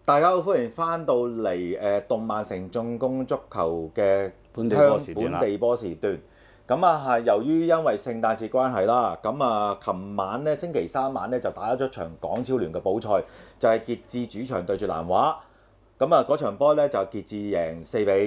大家好，歡迎翻到嚟動漫城進攻足球嘅本地波時段啦。 本地波時段。咁啊係由於因為聖誕節關係啦，咁啊琴晚咧星期三晚咧就打咗場港超聯嘅補賽，就係傑志主場對住南華。咁啊嗰場波咧就傑志贏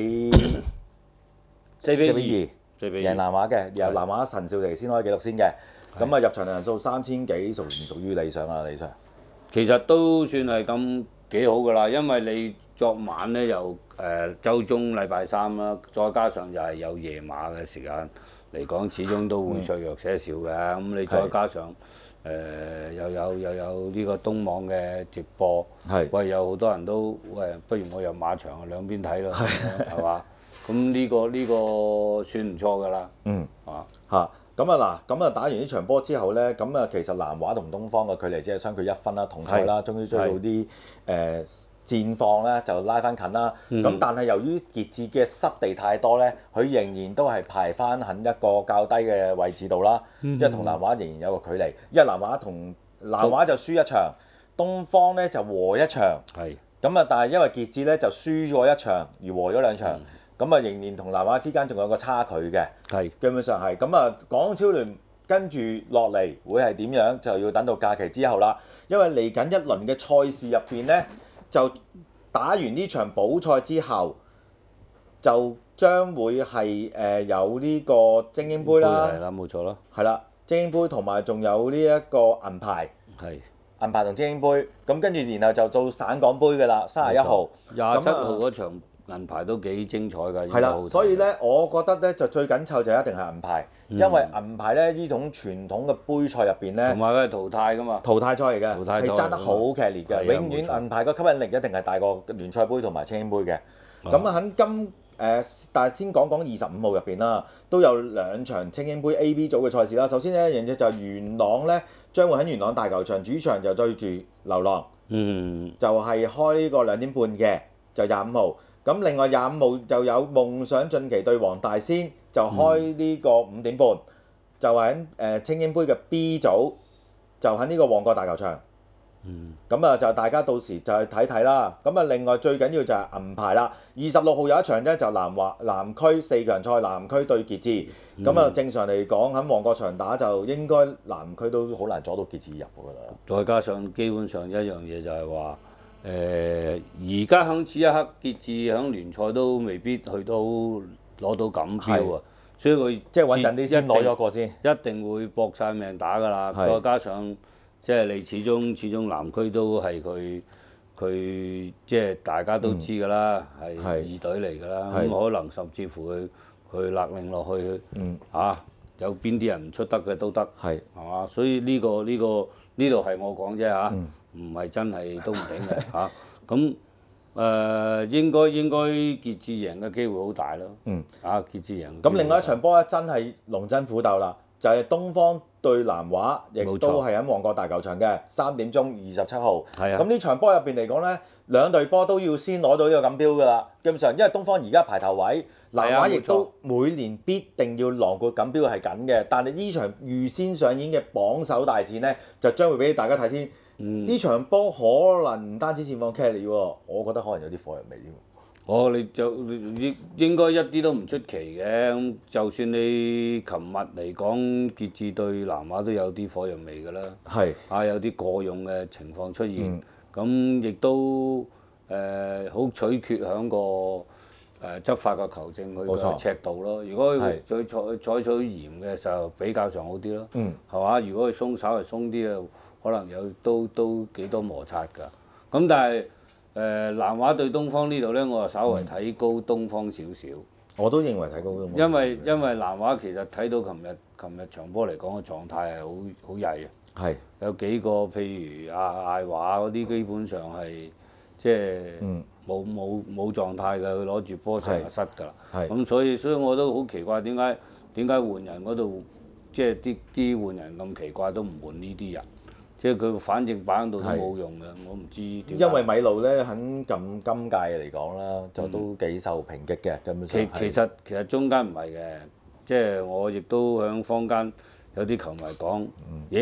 4-2贏南華嘅，由南華陳少琪先開紀錄先嘅。咁啊入場人數3000幾，屬唔屬於理想啊？李 Sir？ 其實都算係咁幾好㗎啦，因為你昨晚咧又週中禮拜三啦，再加上又係有夜馬嘅時間嚟講，始終都會削弱些少嘅。咁你再加上又有呢個東網嘅直播，喂有好多人都喂，不如我入馬場兩邊睇咯，係嘛？咁呢個算唔錯㗎啦。 嚇。咁啊嗱，咁啊打完呢場波之後呢，咁啊其實南華同東方嘅距離只係相距1分啦，同賽啦，終於追到啲戰況咧就拉翻近啦。咁但係由於傑志嘅失地太多呢，佢仍然都係排翻喺一個較低嘅位置度啦。因為同南華仍然有個距離，因為南華就輸一場，東方呢就和一場。咁啊，但係因為傑志呢就輸咗一場，而和咗2場。咁啊，仍然同南華之間仲有個差距嘅，基本上係咁啊。港超聯跟住落嚟會係點樣，就要等到假期之後啦。因為嚟緊一輪嘅賽事入邊呢，就打完呢場補賽之後，就將會係有呢個精英杯啦， 係啦，冇錯啦， 係啦，精英杯同埋仲有呢一個銀牌，銀牌同精英杯。咁跟住然後就到省港杯㗎啦，31號、 27號嗰場。銀牌都幾精彩㗎， 係啦，所以咧，我覺得咧就最緊湊就一定係銀牌，因為銀牌咧呢種傳統嘅杯賽入邊咧， 同埋佢係淘汰㗎嘛， 淘汰賽嚟嘅，係爭得好劇烈嘅，永遠銀牌個吸引力一定係大過聯賽杯同埋青杯嘅。咁啊喺但係先講25號入邊啦，都有2場青英杯 A、B 組嘅賽事啦。首先呢一樣嘢就係元朗咧，將會喺元朗大球場主場就對住流浪，就係開呢個2點半嘅，就25號。咁另外25號就有夢想晉級對黃大仙，就開呢個5點半，就喺青英杯嘅 B 組，就喺呢個旺角大球場。咁啊就大家到時就去睇睇啦。咁啊另外最緊要就係銀牌啦。26號有一場咧就南區4強賽，南區對傑志。咁啊正常嚟講喺旺角場打就應該南區都好難阻到傑志入㗎啦。 再加上基本上一樣嘢就係話。而家響此一刻，傑志響聯賽都未必去到攞到錦標啊，所以佢即係穩陣啲先攞咗個先， 一定會搏晒命打㗎啦。再加上即係你始終南區都係佢即係大家都知㗎啦，係二隊嚟㗎啦。咁可能甚至乎佢勒令落去有邊啲人唔出得嘅都得，係嘛？所以呢度係我講啫嚇。唔係真係都唔頂嘅嚇，咁應該傑志贏嘅機會好大咯。傑志贏。 咁另外一場波咧，真係龍爭虎鬥啦，就係東方對南華，亦都係喺旺角大球場嘅3點鐘27號。咁呢場波入邊嚟講咧，兩隊波都要先攞到呢個錦標㗎啦。基本上，因為東方而家排頭位，南華亦都每年必定要囊括錦標係緊嘅。但係呢場預先上演嘅榜首大戰咧，就將會俾大家睇先。呢場波可能唔單止戰況劇烈喎，我覺得可能有啲火藥味添。 你就應該一啲都唔出奇嘅。咁就算你琴日嚟講，傑志對南華都有啲火藥味㗎啦。有啲過用嘅情況出現。咁亦都好取決喺個執法嘅球證佢嘅尺度咯。如果佢採取嚴嘅就比較上好啲咯。係嘛？如果佢稍為鬆啲啊，可能有都幾多摩擦㗎。咁但係南華對東方呢度咧，我就稍為睇高東方少少。 我都認為睇高東方。 因為南華其實睇到琴日場波嚟講嘅狀態係好曳嘅。有幾個譬如艾華嗰啲，基本上係即係冇狀態嘅，佢攞住波成日失㗎啦。咁所以我都好奇怪點解換人嗰度即係啲換人咁奇怪都唔換呢啲人。即係佢反正擺喺度都冇用嘅，我唔知點解。 因為米路咧喺今屆嚟講啦，就都幾受抨擊嘅，根本上。 其實中間唔係嘅，即係我亦都響坊間有啲球迷講，咦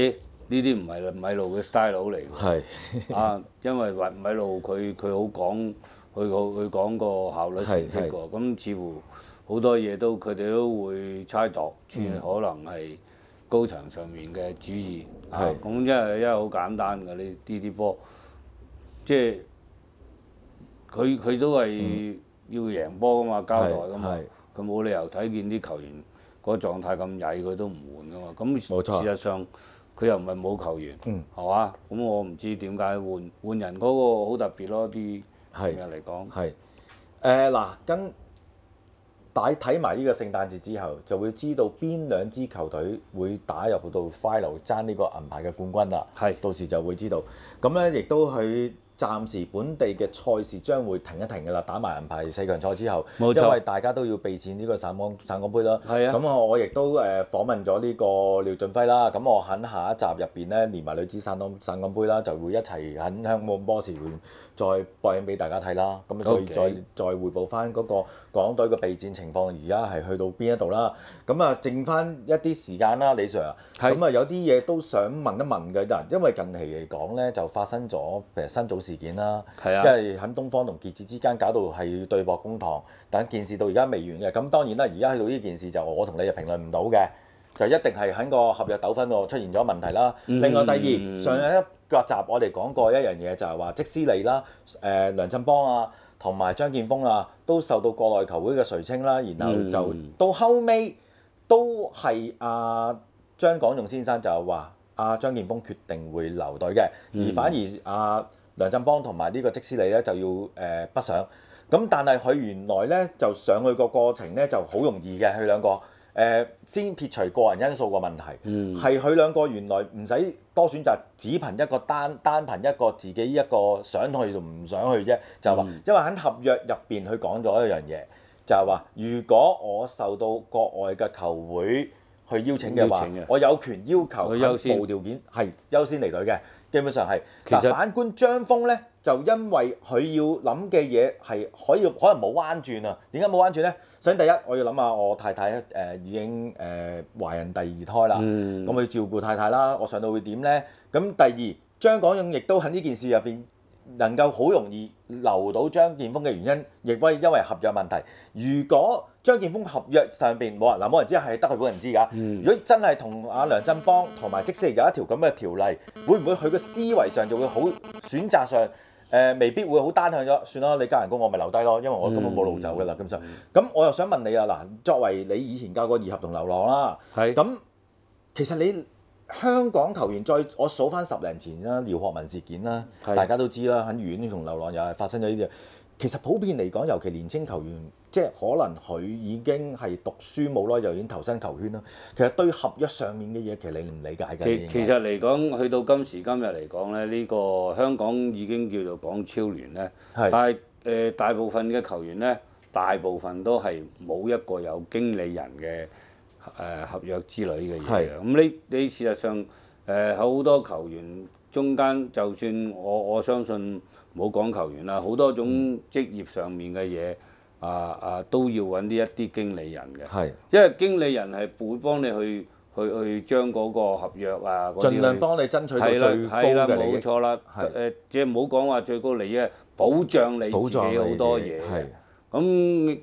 呢啲唔係米路嘅 style 嚟嘅。 係啊，因為米路佢好講，佢講個效率成績㗎。咁似乎好多嘢佢哋都會猜度，可能係高層上面嘅主意。咁因為好簡單㗎，呢啲波，即係佢都係要贏波㗎嘛，交代㗎嘛。佢冇理由睇見啲球員個狀態咁曳，佢都唔換㗎嘛。咁事實上佢又唔係冇球員，係嘛？咁我唔知點解換人嗰個好特別咯，啲人嚟講。 係嗱，跟睇埋呢個聖誕節之後，就會知道邊兩支球隊會打入到 final 爭呢個銀牌嘅冠軍啦。到時就會知道。咁咧亦都佢暫時本地嘅賽事將會停一停㗎啦，打埋銀牌4強賽之後，因為大家都要備戰呢個省港杯啦。咁我亦都訪問咗呢個廖俊輝啦。咁我喺下一集入邊咧，連埋女子省港杯啦，就會一齊喺香港波時會再播映俾大家睇啦。咁再彙報翻嗰個港隊嘅備戰情況，而家係去到邊一度啦？咁啊，剩翻一啲時間啦，李 Sir 啊。咁啊，有啲嘢都想問一問嘅，因為近期嚟講咧，就發生咗譬如新組事件啦，因為喺東方同傑志之間搞到係要對簿公堂，但件事到而家未完嘅。咁當然啦，而家去到呢件事就我同你就評論唔到嘅，就一定係喺個合約糾紛度出現咗問題啦。另外第二，上一個集我哋講過一樣嘢，就係話積斯利啦、梁振邦啊同埋張建峰啊，都受到國內球會嘅垂青啦，然後就到後尾都係張廣用先生就係話張建峰決定會留隊嘅，而反而梁振邦同埋呢個積斯利咧就要北上。咁但係佢原來咧就上去個過程咧就好容易嘅，佢兩個先撇除個人因素個問題，係佢兩個原來唔使多選擇，只憑一個單憑一個自己一個想去就唔想去啫，就係話因為喺合約入邊佢講咗一樣嘢，就係話如果我受到國外嘅球會去邀請嘅話，我有權要求係無條件係優先離隊嘅，基本上係。嗱，反觀張峰咧，就因為佢要諗嘅嘢係可能冇彎轉啊。點解冇彎轉咧？首先第一，我要諗下我太太已經懷孕第二胎啦，咁我要照顧太太啦，我上到會點咧？咁第二，張廣用亦都喺呢件事入邊能夠好容易留到張建峰嘅原因，亦因為合約問題。如果張建峰合約上邊冇人知，係得佢本人知㗎。如果真係同梁振邦同埋積斯利有一條咁嘅條例，會唔會佢嘅思維上就會好選擇上未必會好單向咗？算啦，你加人工我咪留低咯，因為我根本冇路走㗎啦。咁我又想問你啊，嗱，作為你以前教過二合同流浪啦，咁其實你香港球員我數翻10年前啦，廖學文事件啦，大家都知啦，喺愉園同流浪又係發生咗呢啲。其實普遍嚟講，尤其年青球員，即係可能佢已經係讀書冇耐，就已經投身球圈啦。其實對合約上面嘅嘢，其實你唔理解嘅。 其實嚟講，去到今時今日嚟講咧，呢個香港已經叫做港超聯咧。但係大部分嘅球員咧，大部分都係冇一個有經理人嘅合約之類嘅嘢嘅。咁你事實上好多球員中間，就算我相信。唔好講球員啦，好多種職業上面嘅嘢都要揾呢一啲經理人嘅，因為經理人係會幫你去將嗰個合約盡量幫你爭取到最高嘅利益。 冇錯啦，即係唔好講話最高利益，保障你自己好多嘢。咁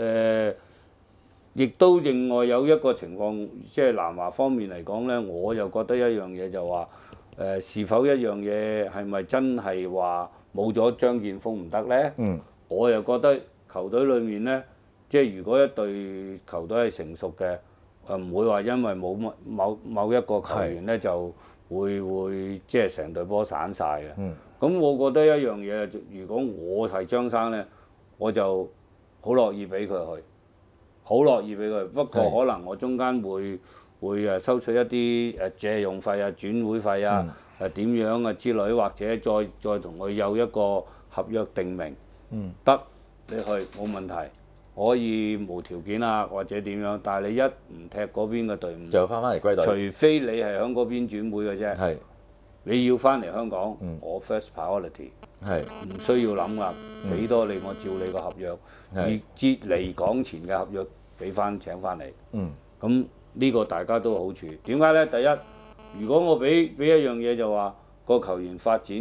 亦都另外有一個情況，即係南華方面嚟講咧，我又覺得一樣嘢就話是否一樣嘢係咪真係話？冇咗張建峰唔得呢？我又覺得球隊裏面呢，即係如果一隊球隊係成熟嘅，唔會話因為冇某一個球員呢就會即係成隊波散晒嘅。咁我覺得一樣嘢，如果我係張生呢，我就好樂意俾佢去，好樂意俾佢。不過可能我中間會收取一啲借用費啊、轉會費啊。點樣之類，或者再同佢有一個合約定明，得你去冇問題，可以無條件或者點樣。但係你一唔踢嗰邊嘅隊伍， 就翻嚟歸隊。 除非你係喺嗰邊轉會嘅啫，你要翻嚟香港，我 first priority，唔需要諗㗎，幾多你我照你個合約，而接離港前嘅合約俾請翻嚟。咁呢個大家都好處。點解呢？第一， 如果我俾一樣嘢就話個球員發展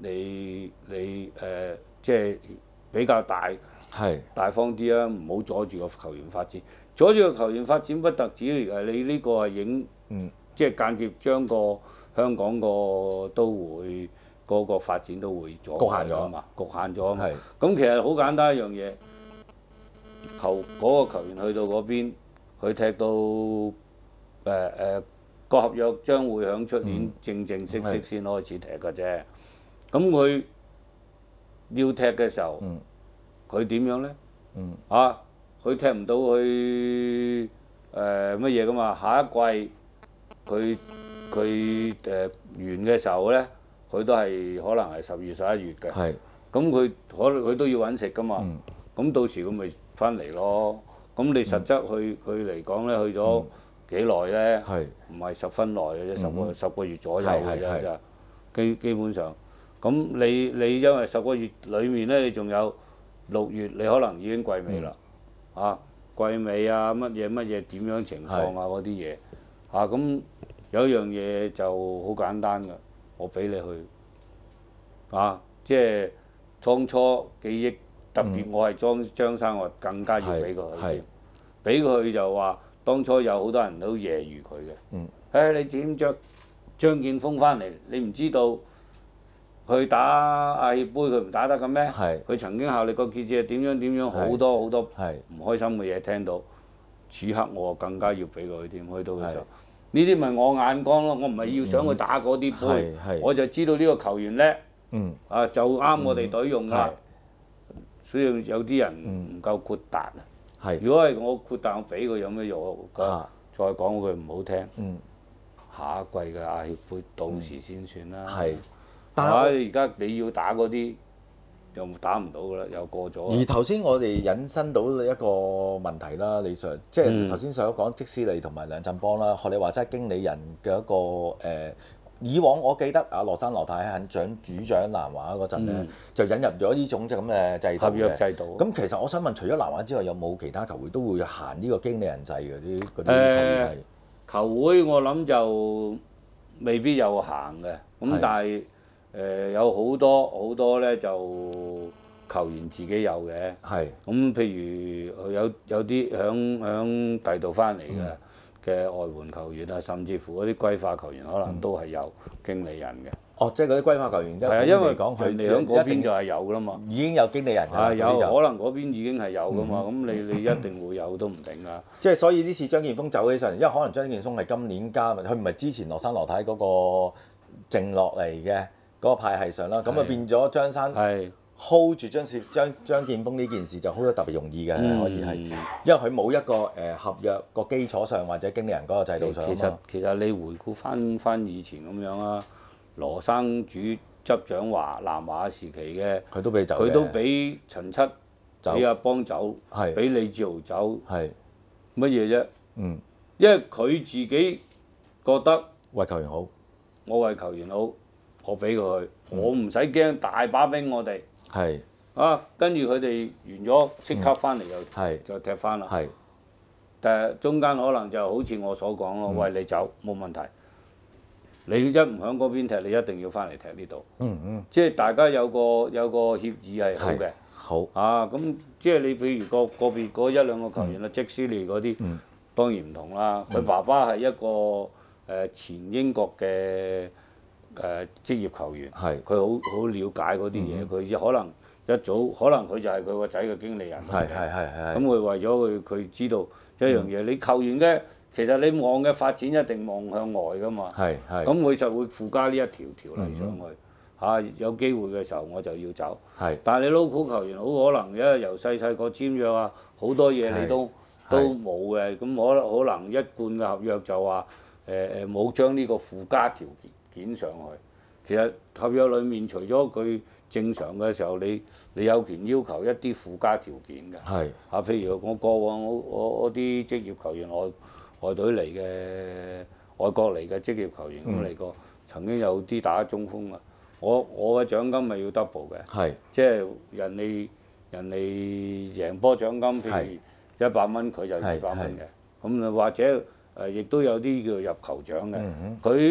即係比較大方啲啊，唔好阻住個球員發展。阻住個球員發展不特止你呢個係即係間接將個香港個都會嗰個發展都會阻礙咗嘛，局限咗嘛。咁其實好簡單一樣嘢，嗰個球員去到嗰邊，佢踢到個合約將會響出年正式先開始踢嘅啫。咁佢要踢嘅時候，佢點樣呢？佢踢唔到去乜嘢噶嘛？下一季佢完嘅時候呢，佢都係可能係10月11月嘅。咁佢都要揾食噶嘛。咁到時佢咪翻嚟咯。咁你實質佢嚟講呢，去咗幾耐呢？唔係十分耐嘅啫，十個月左右嘅啫。基本上，咁你因為10個月裡面呢，你仲有6月，你可能已經季尾啦。季尾啊，乜嘢點樣情況啊嗰啲嘢。咁有一樣嘢就好簡單㗎，我俾你去。即係當初記憶，特別我係張生，我更加要俾佢去。俾佢就話，當初有好多人都揶揄佢嘅。你點著張建峰翻嚟？你唔知道佢打亞協杯佢唔打得嘅咩？佢曾經效力過傑志，點樣好多唔開心嘅嘢聽到。此刻我更加要俾佢添，去到嘅時候，呢啲咪我眼光咯。我唔係要想佢打嗰啲杯，我就知道呢個球員叻，就啱我哋隊用㗎。所以有啲人唔夠豁達啊！如果係我豁達，我俾佢有咩用？再講句唔好聽，下一季嘅亞協杯到時先算啦。但係而家你要打嗰啲又打唔到㗎啦，又過咗。 而頭先我哋引申到一個問題啦，李 Sir，即係頭先所講，即斯利同埋梁振邦啦，學你話齋經理人嘅一個以往我記得羅生羅太喺主掌南華嗰陣咧，就引入咗呢種咁嘅制度嘅。 合約制度。 咁其實我想問，除咗南華之外，有冇其他球會都會行呢個經理人制嘅啲球員係？ 球會我諗就未必有行嘅，咁但係有好多咧就球員自己有嘅。咁譬如有啲響第度翻嚟嘅外援球員啊，甚至乎嗰啲歸化球員，可能都係有經理人嘅。 即係嗰啲歸化球員，因為人哋響嗰邊就係有㗎啦嘛。 已經有經理人㗎。 有可能嗰邊已經係有㗎嘛。咁你一定會有都唔定㗎。 即係所以呢次張建峰走起上嚟，因為可能張建峰係今年加入，佢唔係之前羅生羅太嗰個剩落嚟嘅嗰個派系上啦。咁啊變咗張生 hold 住張建峰呢件事就 hold 得特別容易嘅，可以係，因為佢冇一個合約個基礎上或者經理人嗰個制度上。 其實你回顧翻以前咁樣啊，羅生執掌南華時期嘅， 佢都俾走， 佢都俾陳七俾阿邦走，俾李志豪走，乜嘢啫？因為佢自己覺得為球員好， 我為球員好，我俾佢去，我唔使驚，大把兵我哋。跟住佢哋完咗，即刻翻嚟就踢翻啦。但係中間可能就好似我所講咯，喂，你走冇問題，你一唔喺嗰邊踢，你一定要翻嚟踢呢度。即係大家有個協議係好嘅。咁即係你譬如個別嗰一兩個球員啦，即斯利嗰啲，當然唔同啦。佢爸爸係一個前英國嘅職業球員，佢好了解嗰啲嘢，佢可能一早可能佢就係佢個仔嘅經理人。咁佢為咗佢知道一樣嘢，你球員嘅其實你望嘅發展一定望向外㗎嘛。咁佢就會附加呢一條例上去。有機會嘅時候我就要走。但係你 local 球員好可能因為由細個簽約啊，好多嘢你都冇嘅，咁可能一貫嘅合約就話冇將呢個附加條件上去。其實合約裡面除咗佢正常嘅時候，你有權要求一啲附加條件嘅。譬如我過往我啲職業球員外隊嚟嘅外國嚟嘅職業球員咁嚟過，曾經有啲打中鋒啊，我嘅獎金咪要 double 嘅。即係人哋贏波獎金，譬如100蚊，佢就200蚊嘅。咁或者亦都有啲叫入球獎嘅。佢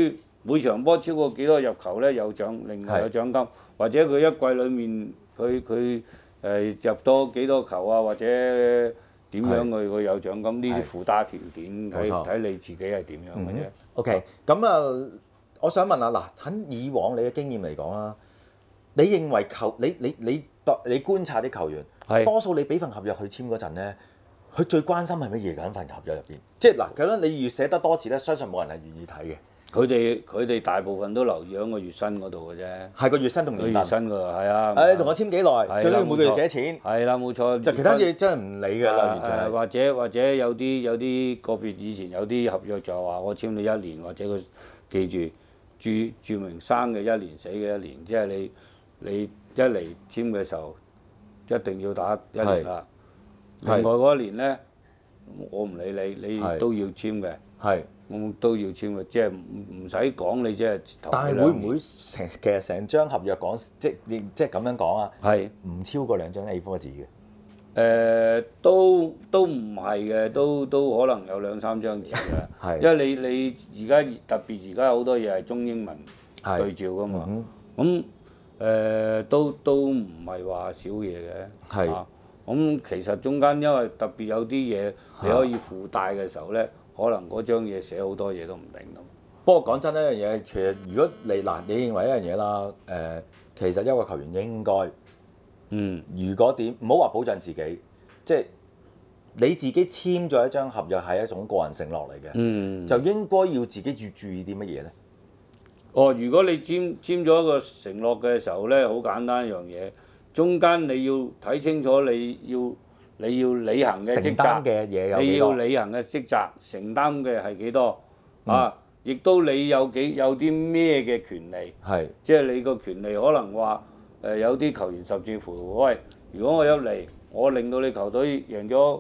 每場波超過幾多入球咧有獎，另外有獎金，或者佢一季裡面佢入多幾多球啊，或者點樣佢有獎金，呢啲附加條件睇你自己係點樣嘅啫。 OK， 咁啊，我想問下嗱，喺以往你嘅經驗嚟講啦，你認為你觀察啲球員，多數你俾份合約去簽嗰陣咧，佢最關心係乜嘢㗎？喺份合約入邊，即係嗱，咁樣你越寫得多次咧，相信冇人係願意睇嘅。 佢哋大部分都留意喺個月薪嗰度嘅啫。係個月薪同年月薪㗎，係啊。 同我簽幾耐？最緊要每個月幾多錢？ 係啦，冇錯。 就其他嘢真係唔理㗎啦， 或者有啲個別以前有啲合約就話我簽你1年，或者佢記住註明生嘅1年，死嘅1年，即係你一嚟簽嘅時候一定要打1年啦。另外嗰1年咧，我唔理你都要簽嘅。我都要簽嘅，即係唔使講你即係。 但係會唔會其實成張合約講即係咁樣講啊？唔超過2張 A4 紙嘅。 都唔係嘅，都可能有2、3張紙嘅。因為你而家特別而家好多嘢係中英文對照㗎嘛。咁都唔係話少嘢嘅。咁其實中間因為特別有啲嘢你可以附帶嘅時候咧。可能嗰張嘢寫好多嘢都唔定咁。 不過講真一樣嘢，其實如果你認為一樣嘢啦，其實一個球員應該，如果點唔好話保障自己，即係你自己簽咗一張合約係一種個人承諾嚟嘅，就應該要自己注意啲乜嘢咧？ 如果你簽咗一個承諾嘅時候咧，好簡單一樣嘢，中間你要睇清楚你要履行嘅職責，你要履行嘅職責，承擔嘅係幾多亦都你有啲咩嘅權利？即係你個權利可能話有啲球員甚至乎，喂，如果我入嚟，我令到你球隊贏咗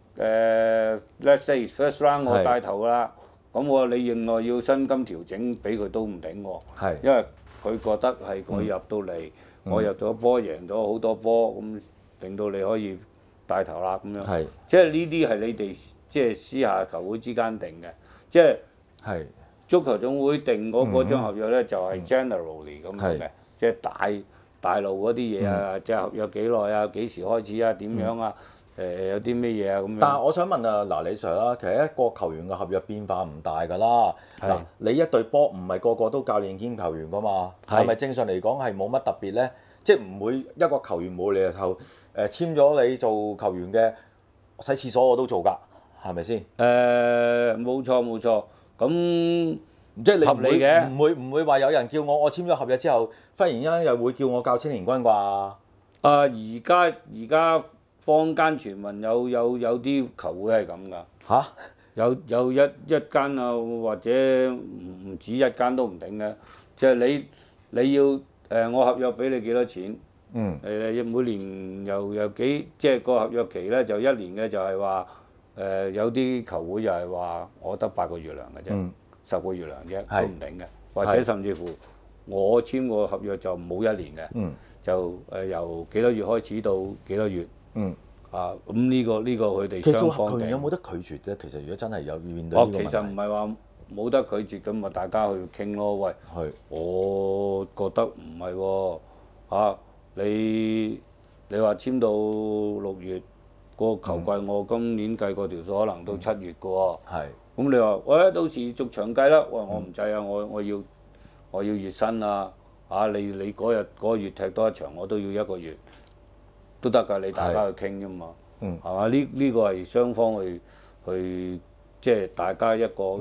let's say first round 我帶頭啦，咁你另外要薪金調整俾佢都唔頂喎，因為佢覺得係我入到嚟，我入咗波贏咗好多波，咁令到你可以帶頭啦咁樣，即係呢啲係你哋即係私下球會之間定嘅，即係足球總會定嗰張合約咧就係 generally 咁樣嘅，即係大路嗰啲嘢啊，即係合約幾耐啊，幾時開始啊，點樣啊，有啲咩嘢啊咁樣。 但係我想問啊，嗱李 Sir 啦，其實一個球員嘅合約變化唔大㗎啦，嗱你一隊波唔係個個都教練兼球員㗎嘛，係咪正常嚟講係冇乜特別咧？即係唔會一個球員冇理由簽咗你做球員嘅，洗廁所我都做㗎，係咪先？ 冇錯，咁即係你合理嘅， 唔會話有人叫我簽咗合約之後，忽然間又會叫我教青年軍啩？ 而家坊間傳聞有啲球會係咁㗎。有一間啊，或者唔止一間都唔定嘅，就係你要我合約俾你幾多錢？每年又幾，即係個合約期咧就1年嘅，就係話有啲球會就係話我得8個月糧嘅啫，10個月糧啫，都唔定嘅。或者甚至乎我簽個合約就冇1年嘅，就由幾多月開始到幾多月。咁呢個佢哋雙方定。 其實有冇得拒絕啫？其實如果真係有面對呢個問題， 其實唔係話冇得拒絕咁咪大家去傾咯。喂，我覺得唔係喎。你話簽到6月個球季，我今年計過條數，可能到7月嘅喎。咁你話，喂，到時續長計啦。喂，我唔制啊！我要月薪啊！你嗰個月踢多1場，我都要1個月，都得㗎。你大家去傾啫嘛。係嘛？呢個係雙方去即係大家一個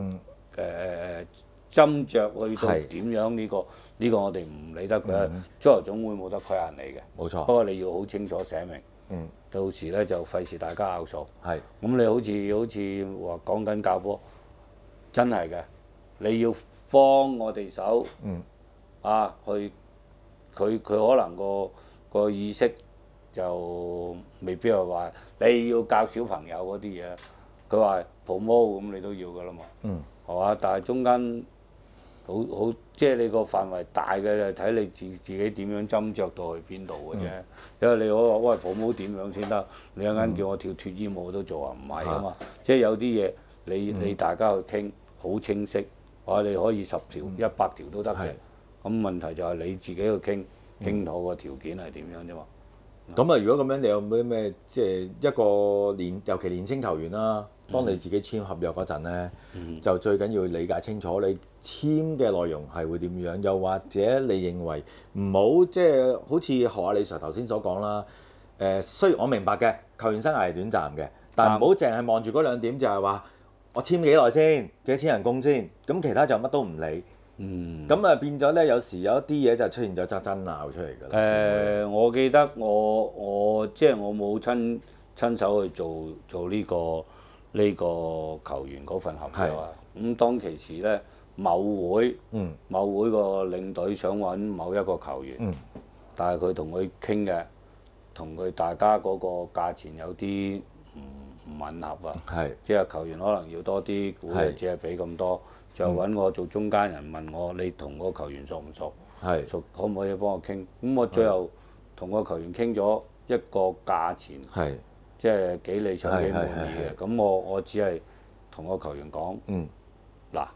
斟酌去到點樣呢個我哋唔理得佢，足球總會冇得規限你嘅。 冇錯。 不過你要好清楚寫明，到時咧就費事大家拗數。咁你好似話講緊教波，真係嘅，你要幫我哋手，佢可能個意識就未必係話你要教小朋友嗰啲嘢，佢話 promote 咁你都要㗎啦嘛，係嘛？但係中間好即係你個範圍大嘅就睇你自己點樣斟酌到去邊度嘅啫。因為你可話喂 promote 點樣先得？你一陣叫我跳脫衣舞都做啊，唔係啊嘛。即係有啲嘢你大家去傾好清晰， 我哋可以10條、100條都得嘅。咁問題就係你自己去傾妥個條件係點樣啫嘛。 咁啊，如果咁樣，你有冇咩即係一個尤其年青球員啦，當你自己簽合約嗰陣咧，就最緊要理解清楚你簽嘅內容係會點樣，又或者你認為唔好即係好似學阿李 Sir 頭先所講啦。雖然我明白嘅，球員生涯係短暫嘅，但唔好淨係望住嗰2點，就係話我簽幾耐先，幾多錢人工先，咁其他就乜都唔理。咁變咗咧，有時有一啲嘢就出現咗爭拗出嚟㗎啦。 我記得我即係我冇親手去做呢個球員嗰份合約啊。咁當其時咧，某會個領隊想揾某一個球員，但係佢同佢傾嘅，同佢大家嗰個價錢有啲唔吻合啊。即係球員可能要多啲，估計只係俾咁多。就揾我做中間人，問我你同個球員熟唔熟？熟可唔可以幫我傾？咁我最後同個球員傾咗一個價錢，即係幾理想幾滿意嘅。咁我只係同個球員講，嗱，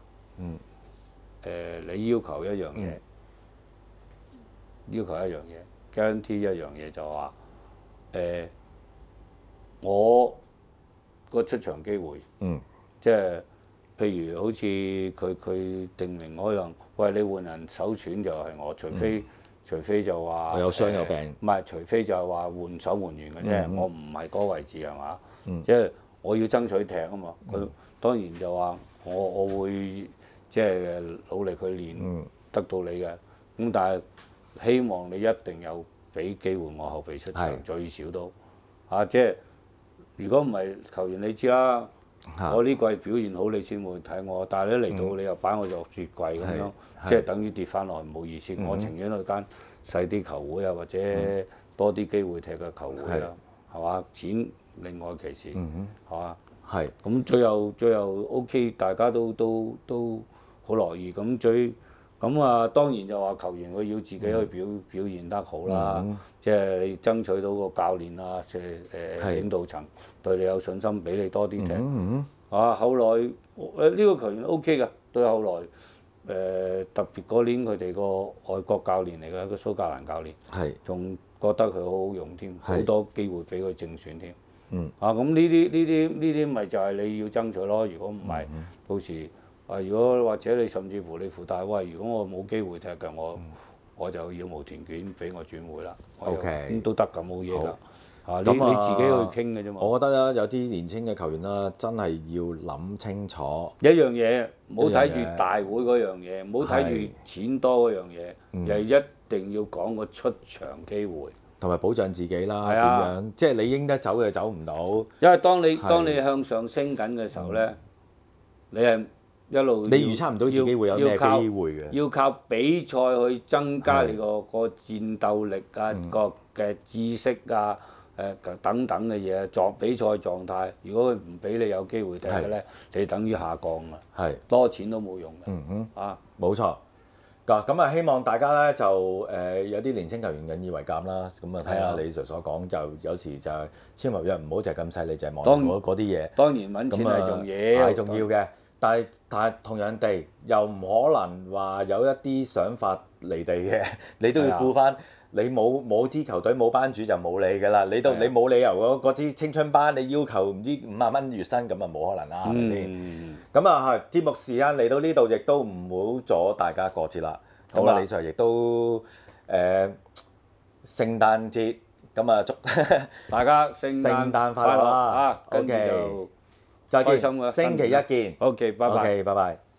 你要求一樣嘢，guarantee 一樣嘢就話，我個出場機會，即係。譬如好似佢定明嗰樣，喂你換人首選就係我，除非就話有傷有病， 唔係除非就係話換守門員嘅啫，我唔係嗰個位置係嘛？即係我要爭取踢啊嘛。佢當然就話我會即係努力去練，得到你嘅。咁但係希望你一定有俾機會我後備出場，最少都即係如果唔係球員你知啦。我呢季表現好，你先會睇我。但係你嚟到你又擺我落雪櫃咁樣，即係等於跌翻落嚟冇意思。我情願去間細啲球會啊，或者多啲機會踢嘅球會啦，係嘛？錢另外其事，係嘛？咁最後 OK，大家都好樂意。咁當然就話球員佢要自己去表現得好啦，即係你爭取到個教練啊，領導層對你有信心，俾你多啲踢。後來呢個球員 OK 㗎，對後來特別嗰年佢哋個外國教練嚟嘅，一個蘇格蘭教練，仲覺得佢好好用添，好多機會俾佢正選添。咁呢啲咪就係你要爭取咯。如果唔係，到時。如果或者你甚至乎你附帶，喂，如果我冇機會踢嘅，我就要無條件俾我轉會啦。咁都得㗎，冇嘢㗎。你自己去傾嘅啫嘛。 我覺得有啲年青嘅球員啦，真係要諗清楚一樣嘢，唔好睇住大會嗰樣嘢，唔好睇住錢多嗰樣嘢，又一定要講個出場機會， 同埋保障自己啦。點樣？即係你應得走嘅走唔到。 因為當你向上升緊嘅時候咧，你係。一路你預測唔到自己會有咩機會嘅， 要靠比賽去增加你個戰鬥力啊，個嘅知識啊，等等嘅嘢，比賽狀態。如果佢唔俾你有機會踢嘅咧，你等於下降啦。多錢都冇用嘅。 冇錯。咁希望大家咧就有啲年青球員引以為鑑啦。咁睇下李 Sir 所講，就有時就係簽合約唔好就係咁細膩，就係望嗰啲嘢。 當然揾錢係重要嘅。但係同樣地，又唔可能話有一啲想法離地嘅，你都要顧翻。你冇支球隊冇班主就冇你㗎啦。你冇理由嗰支青春班你要求唔知50萬蚊月薪咁啊，冇可能啦，係咪先？咁節目時間嚟到呢度，亦都唔好阻大家過節啦。咁李 Sir 亦都聖誕節咁祝大家聖誕快樂啦！ OK。 再見， 開心星期一見。 OK，拜拜。 OK，拜拜。